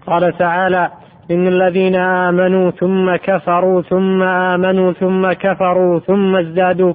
قال تعالى: إن الذين آمنوا ثم كفروا ثم آمنوا ثم كفروا ثم ازدادوا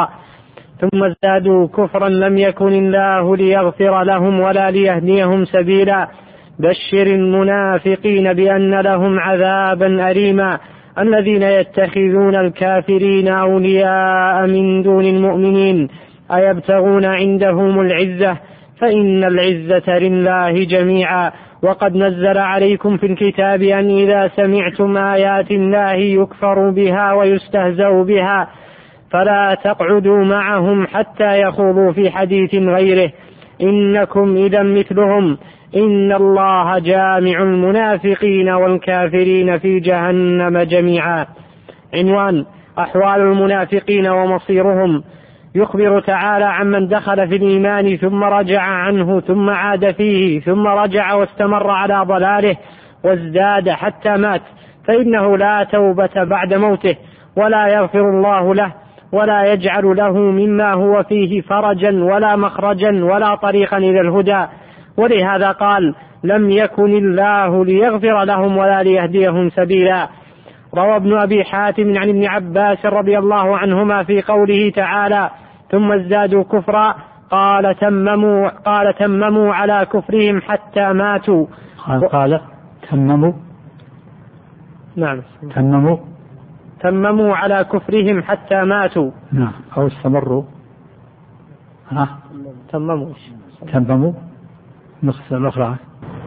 كفرا لم يكن الله ليغفر لهم ولا ليهديهم سبيلا. بشر المنافقين بأن لهم عذابا أليما. الذين يتخذون الكافرين أولياء من دون المؤمنين أيبتغون عندهم العزة فإن العزة لله جميعا. وقد نزل عليكم في الكتاب أن إذا سمعتم آيات الله يكفر بها ويستهزأ بها فلا تقعدوا معهم حتى يخوضوا في حديث غيره إنكم إذا مثلهم إن الله جامع المنافقين والكافرين في جهنم جميعا. عنوان: أحوال المنافقين ومصيرهم. يخبر تعالى عمن دخل في الإيمان ثم رجع عنه ثم عاد فيه ثم رجع واستمر على ضلاله وازداد حتى مات، فإنه لا توبة بعد موته ولا يغفر الله له ولا يجعل له مما هو فيه فرجا ولا مخرجا ولا طريقا إلى الهدى. ولهذا قال: لم يكن الله ليغفر لهم ولا ليهديهم سبيلا. روى ابن أبي حاتم عن ابن عباس رضي الله عنهما في قوله تعالى: ثم ازدادوا كفرا قال تمموا على كفرهم حتى ماتوا. قال تمموا على كفرهم حتى ماتوا. نعم. أو استمروا. تمموا نقطة الأخرى.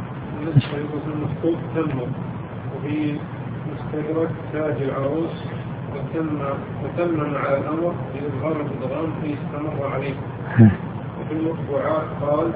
وفي مستدرك تاج العروس وتمم على الأمر بإظهار الإضغام في استمر عليه. وفي المطبوعات قال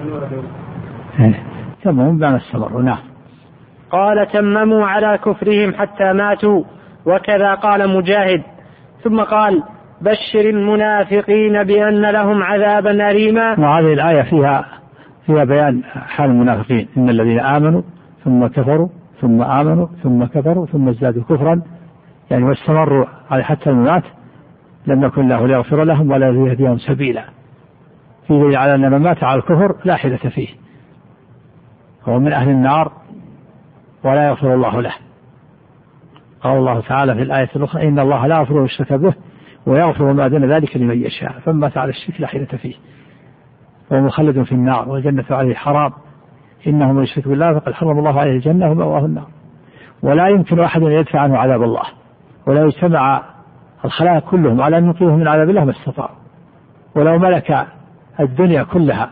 تمموا بمعنى استمروا. نعم. قال تمموا على كفرهم حتى ماتوا. وكذا قال مجاهد. ثم قال: بشر المنافقين بأن لهم عذابا أليما. وهذه الآية فيها بيان حال المنافقين: إن الذين آمنوا ثم كفروا ثم آمنوا ثم كفروا ثم ازدادوا كفرا، يعني واستمروا على حتى الممات لم يكن الله ليغفر لهم ولا ليهديهم سبيلا. في دليل على أن من مات على الكفر لا حيلة فيه، هو من أهل النار ولا يغفر الله له. قال الله تعالى في الآية الأخرى: إن الله لا يغفر الشرك به ويغفر ما دون ذلك لمن يشاء. فمات على الشرك لا حيلة فيه وهو مخلد في النار والجنة عليه حرام. إنه من يشرك بالله فقد حرم الله عليه الجنة ومأواه النار. ولا يمكن أحد أن يدفع عنه عذاب الله، ولا يجتمع الخلائق كلهم على أن ينقذه من عذاب الله ما استطاعوا. ولو ملك الدنيا كلها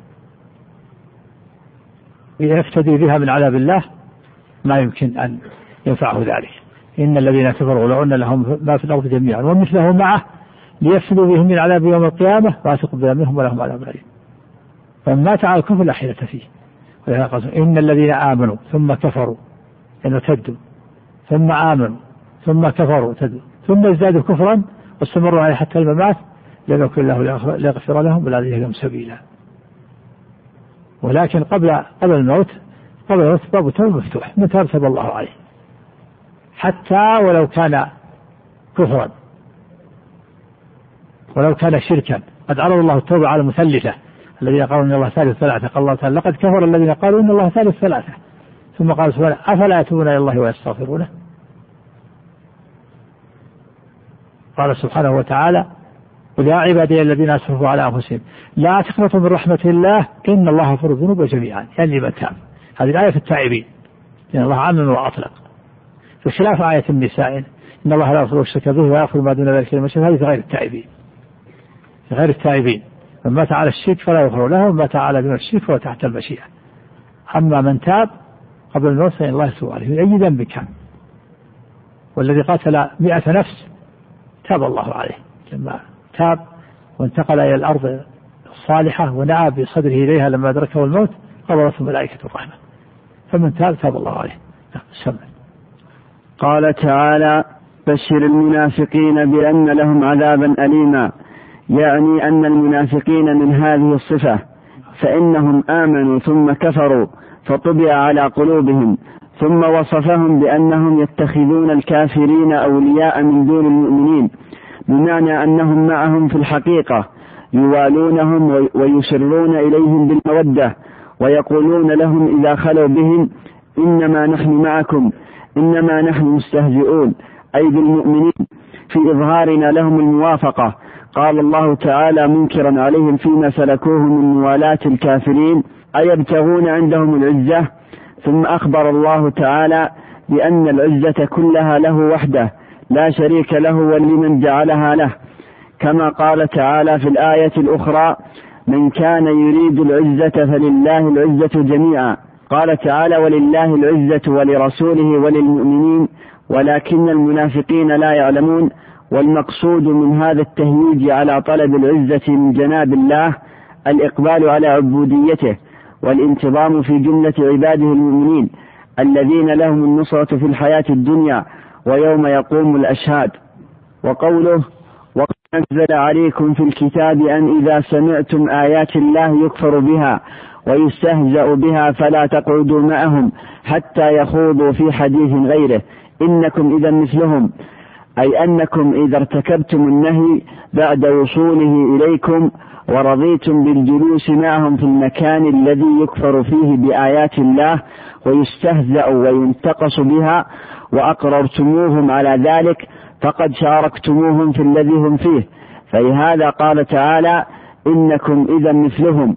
يفتدي بها من عذاب الله ما يمكن أن ينفعه ذلك. إن الذين كفروا لو أن لهم ما في الأرض جميعا ومثله معه ليفتدوا بهم من عذاب يوم القيامة ما تقبل منهم ولهم عذاب أليم. فمن مات على الكفر لا حيلة فيه. إن الذين آمنوا ثم كفروا ارتدوا ثم آمنوا ثم كفروا ارتدوا ثم ازدادوا كفرا واستمروا عليه حتى الممات لم يكن الله ليغفر لهم ولا ليهديهم سبيلا. ولكن قبل الموت باب التوبة مفتوح متى تاب الله عليه، حتى ولو كان كفرا ولو كان شركا. قد عرض الله التوبة على المثلثة الذين قالوا إن الله ثالث ثلاثة. قال الله تعالى: لقد كفر الذين قالوا إن الله ثالث ثلاثة. ثم قال سبحانه: أفلا يتوبون إلى الله ويستغفرونه. قال سبحانه وتعالى: قل يا عبادي الذين أسرفوا على أنفسهم لا تقنطوا من رحمة الله إن الله غفور الذنوب جميعا، يعني من تاب. هذه الآية في التائبين إن الله عمم وأطلق، في خلاف آية النساء إن الله لا يغفر الشرك به ويغفر ما دون ذلك لمن يشاء. هذه في غير التائبين. من مات على الشرك فلا يغفر له، ومن مات على دون الشرك فهو تحت المشيئة. أما من تاب قبل الموت فإن الله يتوب عليه من أي ذنب كان. والذي قاتل 100 نفس تاب الله عليه لما تاب وانتقل إلى الأرض الصالحة ونأى بصدره إليها لما أدركه الموت قبضته ملائكة الرحمة. فمن تاب الله عليه. قال تعالى: بشر المنافقين بأن لهم عذابا أليما، يعني أن المنافقين من هذه الصفة، فإنهم آمنوا ثم كفروا فطبع على قلوبهم، ثم وصفهم بأنهم يتخذون الكافرين أولياء من دون المؤمنين، بمعنى أنهم معهم في الحقيقة ويشرون إليهم بالمودة، ويقولون لهم إذا خلوا بهم: إنما نحن معكم إنما نحن مستهزئون، أي بالمؤمنين في إظهارنا لهم الموافقة. قال الله تعالى منكرا عليهم فيما سلكوه من موالاة الكافرين أيبتغون عندهم العزة. ثم أخبر الله تعالى بأن العزة كلها له وحده لا شريك له ولمن جعلها له، كما قال تعالى في الآية الأخرى من كان يريد العزة فلله العزة جميعا. قال تعالى ولله العزة ولرسوله وللمؤمنين ولكن المنافقين لا يعلمون. والمقصود من هذا التهييج على طلب العزة من جناب الله الإقبال على عبوديته والانتظام في جملة عباده المؤمنين الذين لهم النصرة في الحياة الدنيا ويوم يقوم الأشهاد. وقوله وقد نزل عليكم في الكتاب أن إذا سمعتم آيات الله يكفر بها ويستهزأ بها فلا تقعدوا معهم حتى يخوضوا في حديث غيره إنكم إذا مثلهم، أي أنكم إذا ارتكبتم النهي بعد وصوله إليكم ورضيتم بالجلوس معهم في المكان الذي يكفر فيه بآيات الله ويستهزأ وينتقص بها وأقررتموهم على ذلك فقد شاركتموهم في الذي هم فيه. فلهذا قال تعالى إنكم إذا مثلهم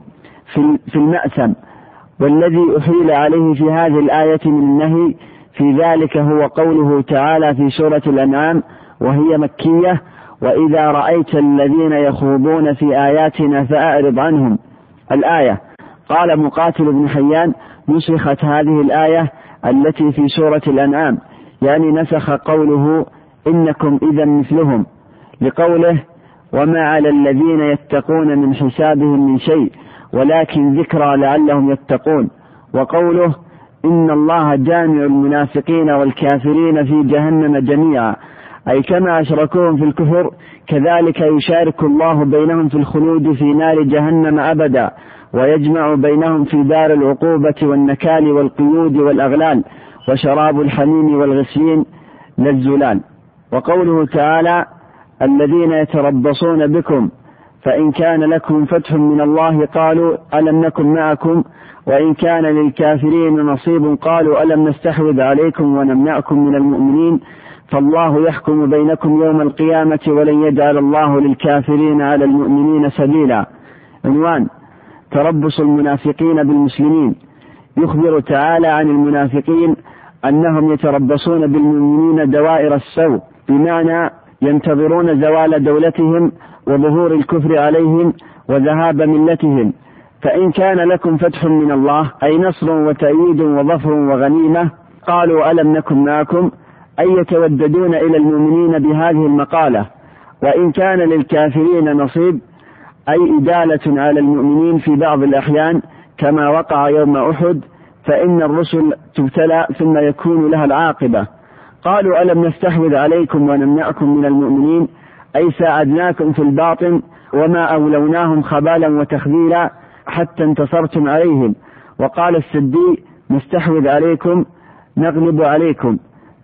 في المأثم. والذي أحيل عليه في هذه الآية من النهي في ذلك هو قوله تعالى في سورة الأنعام وهي مكية وإذا رأيت الذين يخوضون في آياتنا فأعرض عنهم الآية. قال مقاتل بن حيان نسخت هذه الآية التي في سورة الأنعام، يعني نسخ قوله إنكم إذا مثلهم لقوله وما على الذين يتقون من حسابهم من شيء ولكن ذكرى لعلهم يتقون. وقوله إن الله جامع المنافقين والكافرين في جهنم جميعا، أي كما أشركوهم في الكفر كذلك يشارك الله بينهم في الخلود في نار جهنم أبدا ويجمع بينهم في دار العقوبة والنكال والقيود والأغلال وشراب الحميم والغسلين للزلال. وقوله تعالى الذين يتربصون بكم فإن كان لكم فتح من الله قالوا ألم نكن معكم وإن كان للكافرين نصيب قالوا ألم نستحوذ عليكم ونمنعكم من المؤمنين فالله يحكم بينكم يوم القيامة ولن يجعل الله للكافرين على المؤمنين سبيلا. عنوان تربص المنافقين بالمسلمين. يخبر تعالى عن المنافقين أنهم يتربصون بالمؤمنين دوائر السوء، بمعنى ينتظرون زوال دولتهم وظهور الكفر عليهم وذهاب ملتهم. فإن كان لكم فتح من الله أي نصر وتأييد وظفر وغنيمة قالوا ألم نكن معكم، أي يتوددون إلى المؤمنين بهذه المقالة. وإن كان للكافرين نصيب أي إدالة على المؤمنين في بعض الأحيان كما وقع يوم أحد، فإن الرسل تبتلى ثم يكون لها العاقبة. قالوا ألم نستحوذ عليكم ونمنعكم من المؤمنين، أي ساعدناكم في الباطن وما أولوناهم خبالا وتخذيلا حتى انتصرتم عليهم. وقال السدي نستحوذ عليكم نغلب عليكم،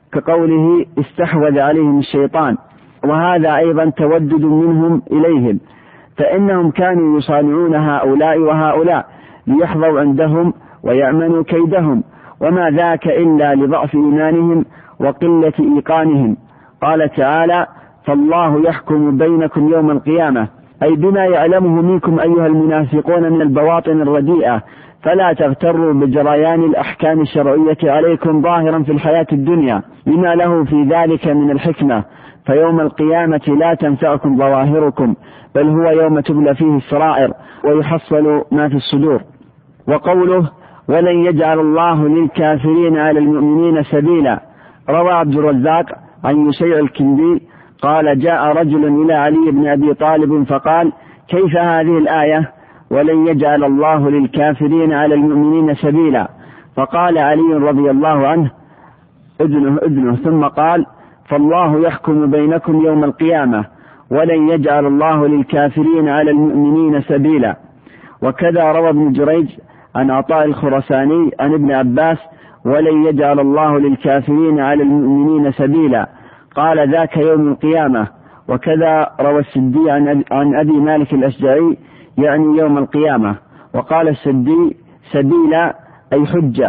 كقوله استحوذ عليهم الشيطان، وهذا أيضا تودد منهم إليهم، فإنهم كانوا يصانعون هؤلاء وهؤلاء ليحظوا عندهم ويأمنوا كيدهم، وما ذاك إلا لضعف إيمانهم وقلة إيقانهم. قال تعالى فالله يحكم بينكم يوم القيامة، أي بما يعلمه منكم أيها المنافقون من البواطن الرديئة، فلا تغتروا بجريان الأحكام الشرعية عليكم ظاهرا في الحياة الدنيا لما له في ذلك من الحكمة، فيوم القيامة لا تنفعكم ظواهركم بل هو يوم تبلى فيه السرائر ويحصل ما في الصدور. وقوله ولن يجعل الله للكافرين على المؤمنين سبيلا. روى عبد الرزاق عن يسيع الكندي قال جاء رجل إلى علي بن أبي طالب فقال كيف هذه الآية ولن يجعل الله للكافرين على المؤمنين سبيلا؟ فقال علي رضي الله عنه أذنه ثم قال فالله يحكم بينكم يوم القيامة ولن يجعل الله للكافرين على المؤمنين سبيلا. وكذا روى ابن جريج عن عطاء الخرساني عن ابن عباس ولن يجعل الله للكافرين على المؤمنين سبيلا، قال ذاك يوم القيامة. وكذا روى السدي عن أبي مالك الأشجعي يعني يوم القيامة. وقال السدي سبيلا أي حجة.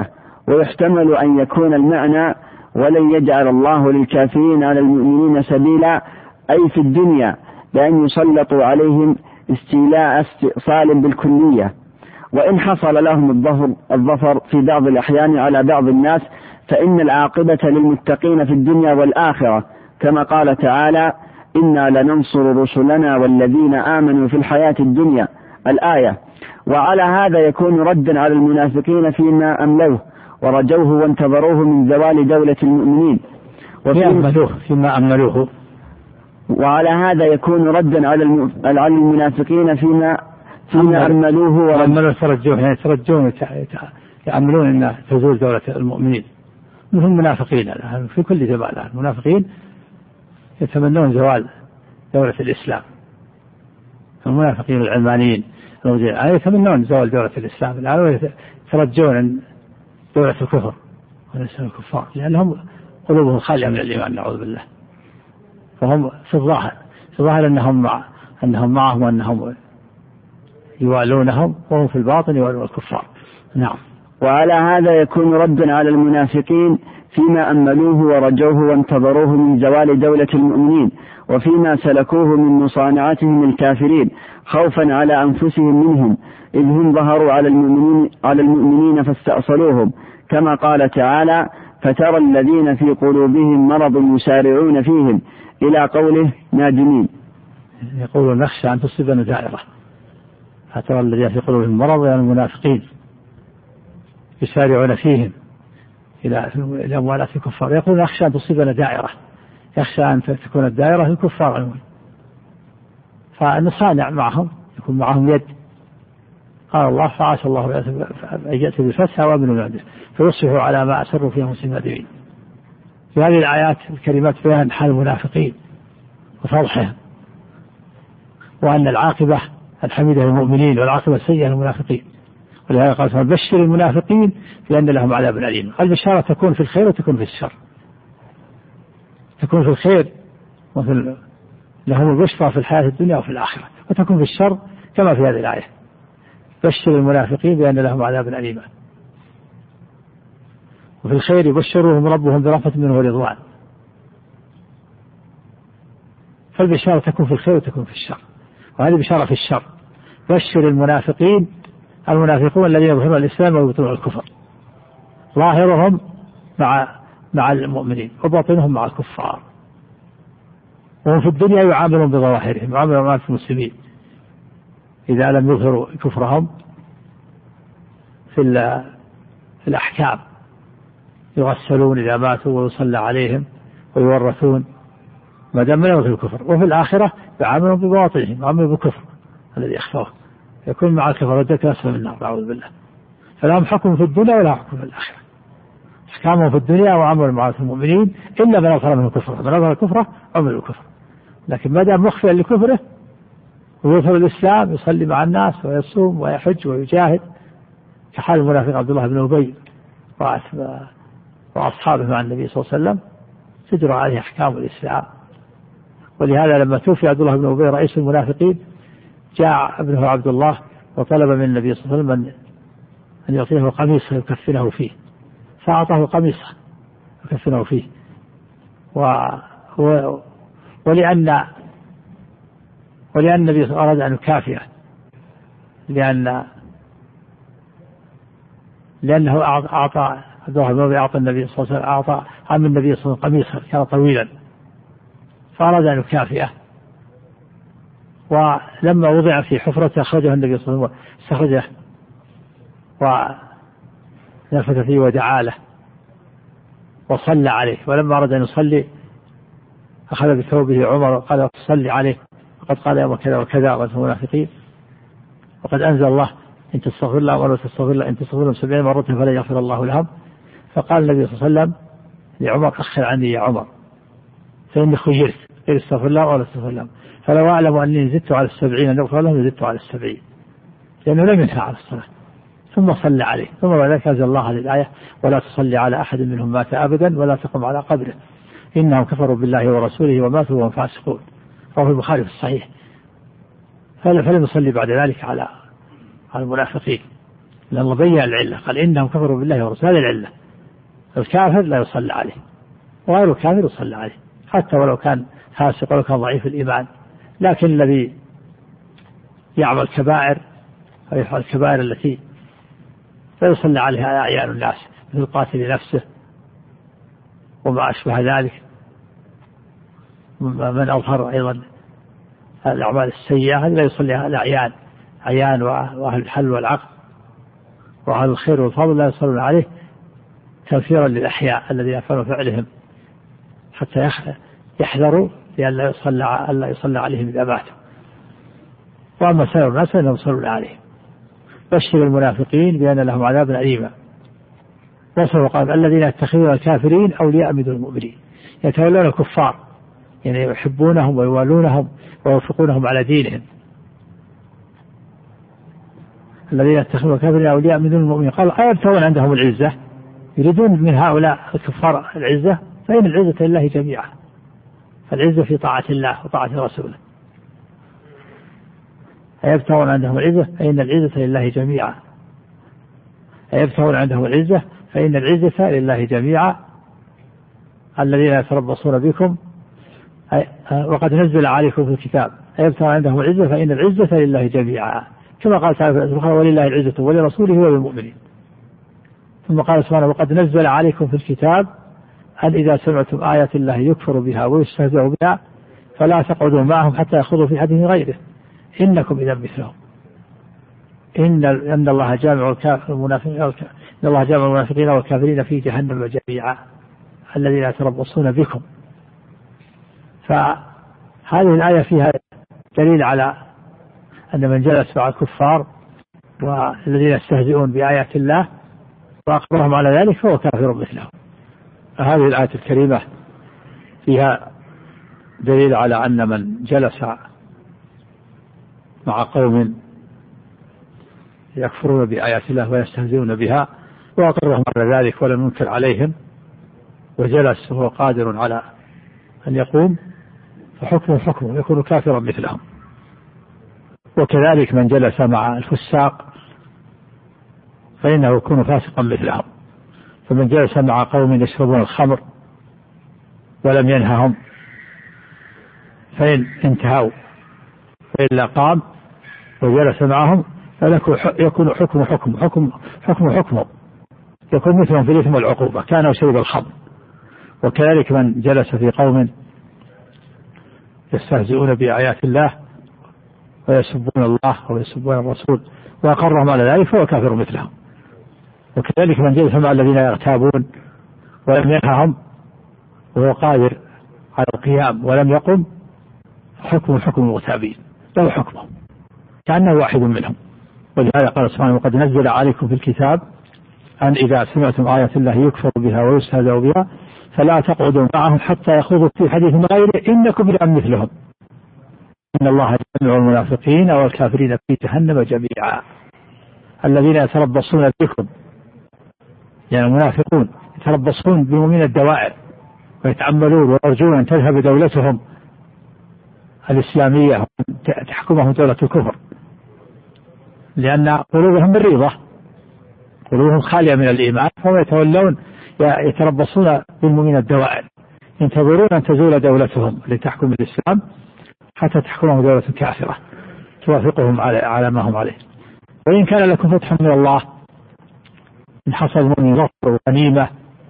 ويحتمل أن يكون المعنى ولن يجعل الله للكافرين على المؤمنين سبيلا، أي في الدنيا، بأن يسلطوا عليهم استيلاء استئصال بالكلية. وإن حصل لهم الظفر في بعض الأحيان على بعض الناس فإن العاقبة للمتقين في الدنيا والآخرة، كما قال تعالى: إنا لننصر رسلنا والذين آمنوا في الحياة الدنيا، الآية. وعلى هذا يكون ردا على المنافقين فيما أملوه ورجوه وانتظروه من زوال دولة المؤمنين فيما أملوه. وعلى هذا يكون ردا على المنافقين فيما أملوه ورجوه، يترجون يأملون أن تزول دولة المؤمنين. هم المنافقين في كل زمان، المنافقين يتمنون زوال دولة الإسلام، المنافقين العلمانيين يتمنون زوال دولة الإسلام، يترجون دولة الكفر وليس الكفار، لأنهم قلوبهم خالية من الإيمان، نعوذ بالله. فهم في الظاهر أنهم معهم وأنهم يوالونهم، وهم في الباطن يوالون الكفار. نعم. وعلى هذا يكون ردا على المنافقين فيما أملوه ورجوه وانتظروه من زوال دولة المؤمنين، وفيما سلكوه من مصانعتهم الكافرين خوفا على أنفسهم منهم، إذ هم ظهروا على المؤمنين فاستأصلوهم، كما قال تعالى: فترى الذين في قلوبهم مرض يسارعون فيهم، إلى قوله: نادمين. يقولون نخشى أن تصيبنا دائرة. فترى الذين في قلوبهم مرض، يعني المنافقين يسارعون فيهم إلى أموالات الكفار، يقول نخشى أن تصيبنا دائرة، يخشى أن تكون الدائرة الكفار عنهم، فنصانع معهم، يكون معهم يد. قال الله: فعسى الله أن يأتي بالفتح وأمن بعده فيصبحوا على ما أسروا فيه نادمين. في هذه الآيات الكريمات بيان حال المنافقين وفضحهم، وأن العاقبة الحميدة للمؤمنين والعاقبة السيئة للمنافقين. ولهذا قال: بشر المنافقين بأن لهم عذاب أليم. البشارة تكون في الخير وتكون في الشر، تكون في الخير لهم البشرى في الحياة الدنيا وفي الآخرة، وتكون في الشر كما في هذه الآية: بشر المنافقين بأن لهم عذاب أليم. وفي الخير يبشرهم ربهم برحمة منه ورضوان. فالبشارة تكون في الخير وتكون في الشر، وهذه بشارة في الشر. بشر المنافقين، المنافقون الذين يظهرون الإسلام ويبطنون الكفر، ظاهرهم مع المؤمنين وباطنهم مع الكفار، وهم في الدنيا يعاملون بظواهرهم، يعاملون مع المسلمين إذا لم يظهروا كفرهم في الأحكام، يغسلون إذا ماتوا ويصلى عليهم ويورثون ما دام لهم في الكفر. وفي الآخرة يعاملون بباطنهم، يعاملون بالكفر الذي يخفوه، يكون مع الكفر ودك أسفل من النار، أعوذ بالله. فلهم حكم في الدنيا ولا حكم في الآخرة، أحكامهم في الدنيا وعمل مع المؤمنين إلا من أظهر من كفره، من أظهر كفره عمل الكفر. لكن ما دام مخفيا لكفره ويظهر الإسلام، يصلي مع الناس ويصوم ويحج ويجاهد، كحال المنافق عبد الله بن أبي وأصحابه مع النبي صلى الله عليه وسلم، تجرى عليه أحكام الإسلام. ولهذا لما توفي عبد الله بن أبي رئيس المنافقين، جاء ابنه عبد الله وطلب من النبي صلى الله عليه وسلم أن يعطيه قميصا يكفنه فيه، فأعطاه قميصا يكفنه فيه. ولأن النبي أراد أن يكافئه، لأنه أعطى عبد الله بن أبي، أعطى النبي صلى الله عليه وسلم، أعطى عم النبي صلى الله عليه وسلم قميصا كان طويلا، فأراد أن يكافئه. ولما وضع في حفرته أخرجه النبي صلى الله عليه وسلم، استخرجه ونفث فيه ودعا له وصلى عليه. ولما أراد أن يصلي أخذ بثوبه عمر وقال: صلي عليه، وقد قال يوم كذا وكذا وأنتم المنافقين، وقد أنزل الله: إن تستغفر الله ولا تستغفر الله، إن تستغفر لهم 70 مرة فلا يغفر الله لهم. فقال النبي صلى الله عليه وسلم لعمر: أخر عني يا عمر، فإني خيرت غير استغفر الله ولا استغفر الله، فلو أعلم أني زدت على 70 أن أغفر لهم زدت على 70، لأنه لم ينهى على الصلاة. ثم صلى عليه، ثم بعد ذلك أنزل الله هذه الآية: ولا تصلي على أحد منهم مات أبدا ولا تقم على قبره إنهم كفروا بالله ورسوله وماتوا وهم فاسقون. رواه البخاري في الصحيح. فلم يصلي بعد ذلك على المنافقين، لأن الله بين العلة، قال: إنهم كفروا بالله ورسوله، هذه العلة. الكافر لا يصلى عليه، وغير الكافر يصلى عليه حتى ولو كان فاسق ولو كان ضعيف الإيمان. لكن الذي يعمل كبائر أو يفعل الكبائر التي لا يصلى عليها أعيان الناس مثل قاتل نفسه وما أشبه ذلك، من أظهر أيضا الأعمال السيئة هذه لا يصليها الأعيان، أعيان وأهل الحل والعقد وأهل الخير والفضل لا يصلون عليه تنفيرا للأحياء الذين يفعلون فعلهم حتى يحذروا لأن لا يصلى عليهم إذا ماتوا. وأما سائر الناس فإنهم يصلون عليه. بشر المنافقين بأن لهم عذابا أليما. وصفوا قال الذين يتخذون الكافرين أولياء من المؤمنين، يتولون الكفار يعني يحبونهم ويوالونهم ويوافقونهم على دينهم. الذين يتخذون الكافرين أولياء من المؤمنين قال أيبتغون عندهم العزة، يريدون من هؤلاء الكفار العزة، فإن العزة لله جميعا. فالعزة في طاعة الله وطاعة رسوله. أيبتغون عندهم العزة فإن العزة لله جميعا. أيبتغون عندهم العزة فإن العزة لله جميعا. الذين يتربصون بكم وقد نزل عليكم في الكتاب أيبتغون عندهم العزة فإن العزة لله جميعا، كما قال تعالى ولله العزة ولرسوله وللمؤمنين. ثم قال سبحانه وقد نزل عليكم في الكتاب أن إذا سمعتم آيات الله يكفر بها ويستهزئ بها فلا تقعدوا معهم حتى يخوضوا في حديث غيره إنكم إذا مثلهم. إن الله جامع المنافقين والكافرين في جهنم جميعا الذين يتربصون بكم. فهذه الآية فيها دليل على أن من جلس مع الكفار والذين يستهزئون بآيات الله وأقرهم على ذلك فهو كافر مثلهم. هذه الآية الكريمة فيها دليل على أن من جلس مع قوم يكفرون بآيات الله ويستهزئون بها وأقرهم على ذلك ولم ينكر عليهم وجلس وهو قادر على أن يقوم فحكمه يكون كافرا مثلهم. وكذلك من جلس مع الفساق فإنه يكون فاسقا مثلهم. فمن جلس مع قوم يشربون الخمر ولم ينههم فإن انتهوا وإلا قام وجلس معهم فيكون حكمه يكون مثلهم في الإثم والعقوبة كان شرب الخمر. وكذلك من جلس في قوم يستهزئون بآيات الله ويسبون الله ويسبون الرسول وأقرهم على ذلك فهو كافر مثلهم. وكذلك من جلس مع الذين يغتابون ولم ينههم وهو قادر على القيام ولم يقم حكم المغتابين له حكمه كأنه واحد منهم. ولهذا قال سبحانه وقد نزل عليكم في الكتاب أن إذا سمعتم آيات الله يكفر بها ويستهزأ بها فلا تقعدوا معهم حتى يخوضوا في حديث غيره إنكم إذا مثلهم إن الله جميع المنافقين والكافرين في جهنم جميعا. الذين يتربصون بكم يعني المنافقون يتربصون بمؤمن الدوائر ويتعملون ويرجون أن تذهب دولتهم الإسلامية تحكمهم دولة الكفر لأن قلوبهم مريضة قلوبهم خالية من الإيمان فهم يتولون يتربصون بالمؤمن الدوائر ينتظرون أن تزول دولتهم لتحكم الإسلام حتى تحكمهم دولة كافرة توافقهم على ما هم عليه. وإن كان لكم فتح من الله إن حصل من ظفر وغنيمة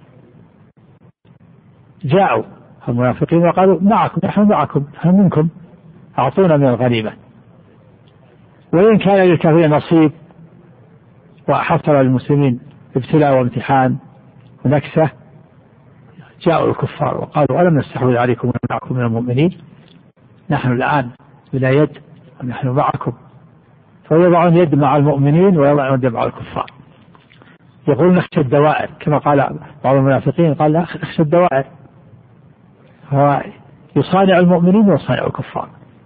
جاءوا المنافقين وقالوا نحن معكم نحن منكم أعطونا من الغنيمة. وإن كان للكافرين نصيب وحصل للمسلمين ابتلاء وامتحان ونكسة جاءوا الكفار وقالوا ألم نستحوذ عليكم ونمنعكم من المؤمنين نحن الآن بلا يد ونحن معكم. فيضعون يد مع المؤمنين ويضعون يد مع الكفار. يقول نخشى الدوائر كما قال بعض المنافقين قال نخشى الدوائر هو يصانع المؤمنين ويصانع الكفار.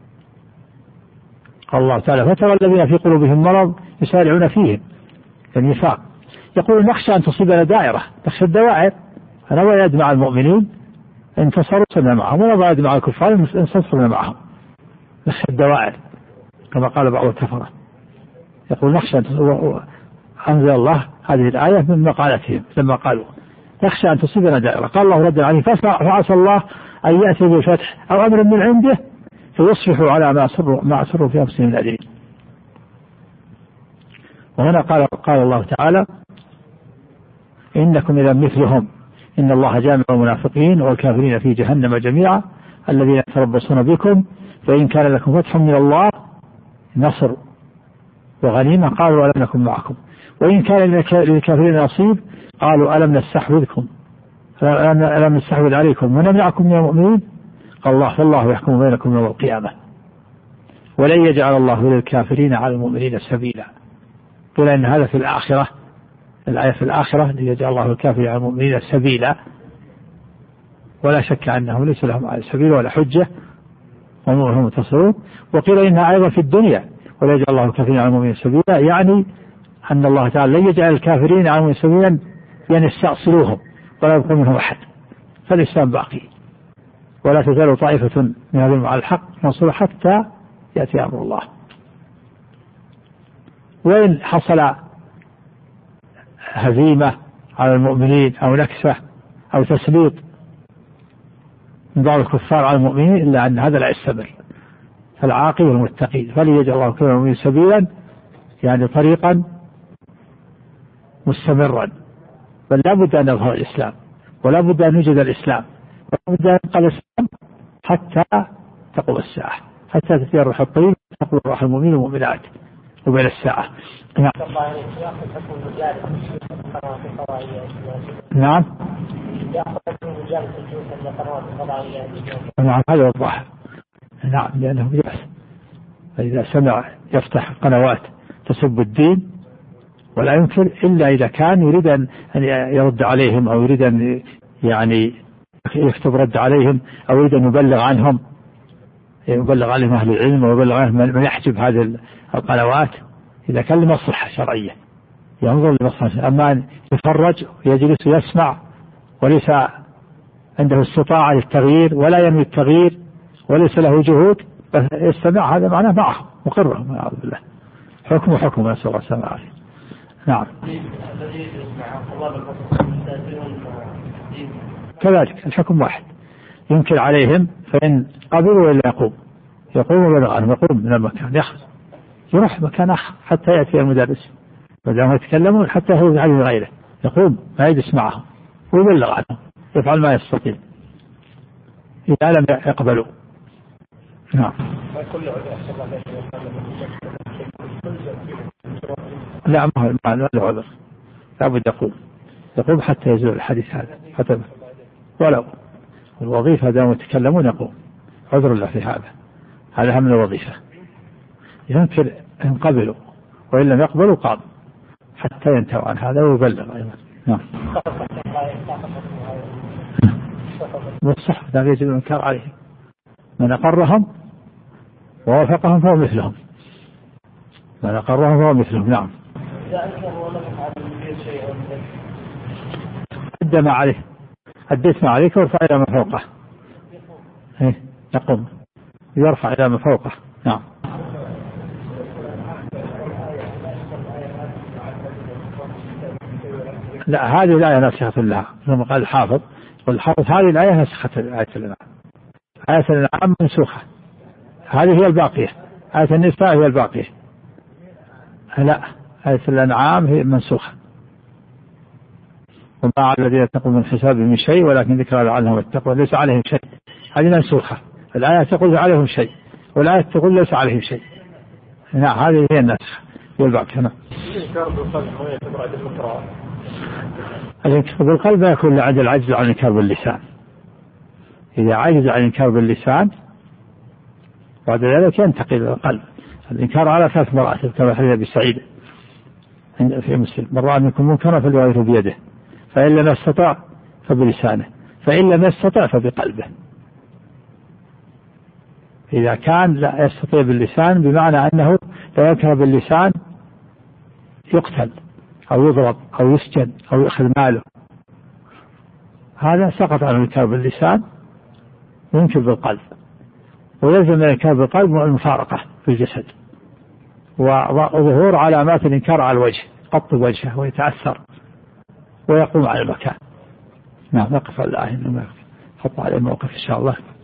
قال الله تعالى فترى الذين في قلوبهم مرض يسارعون فيهم النفاق يقول نخشى أن تصيبنا دائرة نخشى الدوائر فنضع يد مع المؤمنين انتصروا صرنا معهم ونضع يد مع الكفار انتصرنا معهم نخشى الدوائر كما قال بعض الكفرة. يقول نخشى أنزل الله هذه الآية من مقالتهم لما قالوا يخشى أن تصيبنا دائرة. قال الله رد عليه فعسى الله أن يأتي بالفتح أو أمر من عنده فيصبحوا على ما أسروا في أنفسهم نادمين. وهنا قال الله تعالى إنكم إذا مثلهم إن الله جامع المنافقين والكافرين في جهنم جميعا الذين يتربصون بكم فإن كان لكم فتح من الله نصر وغنيمة قالوا ألم نكن معكم وإن كان للكافرين نصيب قالوا ألم نستحوذ عليكم ونمنعكم من المؤمنين قال الله فالله يحكم بينكم يوم القيامة ولن يجعل الله للكافرين على المؤمنين سبيلا. قيل إن هذا في الآخرة، الآية في الآخرة ليجعل الله الكافرين على المؤمنين سبيلا، ولا شك أنه ليس لهم على سبيل ولا حجة وهم منتصرون. وقيل إنها أيضا في الدنيا ولا يجعل الله الكافرين على المؤمنين سبيلا، يعني أن الله تعالى لن يجعل الكافرين على المؤمنين سبيلا يعني يستأصلوهم ولا يبقى منهم أحد، فالإسلام باقي ولا تزال طائفة من هذين على الحق منصورة حتى يأتي أمر الله. وإن حصل هزيمة على المؤمنين أو نكسة أو تسليط من بعض الكفار على المؤمنين إلا أن هذا لا يستمر، فالعاقل والمتقين فليجعل الله كل المؤمنين سبيلا يعني طريقا مستمرا، بل لا بد أن يظهر الإسلام ولا بد أن يوجد الإسلام ولا بد أن يبقى الإسلام حتى تقوم الساعة، حتى تأتي الروح الطيب تقوم روح المؤمنين والمؤمنات وبين الساعة. نعم نعم هذا وضح. نعم لأنه يأس فإذا سمع يفتح قنوات تسب الدين ولا ينكر إلا إذا كان يريد أن يرد عليهم أو يريد أن يعني يكتب رد عليهم أو يريد أن يبلغ عنهم، يبلغ عليهم أهل العلم ويبلغ عنهم من يحجب هذه القنوات إذا كان لمصلحة شرعية ينظر لمصلحة. أما أن يتفرج ويجلس ويسمع وليس عنده استطاعة للتغيير ولا ينوي التغيير وليس له جهود يستمع، هذا معناه معه مقرهم نعوذ بالله، حكم نسأل الله السلامة والعافية. نعم كذلك الحكم واحد، ينكر عليهم فإن قبلوا ولا يقوم ولا عنهم، يقوم من المكان يخرج يروح مكان آخر حتى يأتي المدرس بدأوا يتكلمون حتى يخرج عليه غيره، يقوم ما يجلس معهم ويبلغ عنهم، يفعل ما يستطيع إذا لم يقبلوا. نعم لا ما له عذر، لابد يقوم حتى يزول الحديث هذا حتى ولو الوظيفة دام يتكلمون يقوم، عذر الله في هذا من الوظيفة. ينكر إن قبلوا وإن لم يقبلوا قام حتى ينتهوا عن هذا ويبلغ أيضا. نعم والصحف لا يجب الإنكار عليهم، من أقرهم ووافقهم فهو مثلهم، من أقرهم فهو مثلهم. نعم أدى ما عليه، أديت ما عليك وارفع إلى ما فوقه، يقوم يرفع إلى ما فوقه. نعم لا هذه الآية ناسخة لها كما قال الحافظ، والحافظ هذه الآية نسخت آية الأنعام، آية الأنعام منسوخة، هذه هي الباقية، آية النساء هي الباقية. لا آية الأنعام هي منسوخة، وما على الذين يتقون من حساب من شيء ولكن ذكر لعلهم يتقون ليس عليهم شيء، هذه منسوخة. الآية تقول عليهم شيء والآية تقول ليس عليهم شيء. نعم هذه هي النسخة هي الباقية. نعم الإنكار بالقلب يكون لعند العجز عن الإنكار باللسان، إذا عجز عن الإنكار باللسان بعد ذلك ينتقل إلى القلب. الإنكار على 3 مراتب كما حديث أبي سعيد في مسلم، من رأى منكم منكرا فليغيره بيده فإن لم يستطع فبلسانه فإن لم يستطع فبقلبه. إذا كان لا يستطيع باللسان بمعنى أنه لو ينكر باللسان يقتل أو يضرب أو يسجن أو يأخذ ماله، هذا سقط عن الإنكار باللسان وينكر بالقلب، ويلزم الإنكار بالقلب المفارقة في الجسد وظهور علامات الإنكار على الوجه، قط وجهه ويتأثر ويقوم على المكان، نعم نقف على الآية، حط عليه موقف إن شاء الله.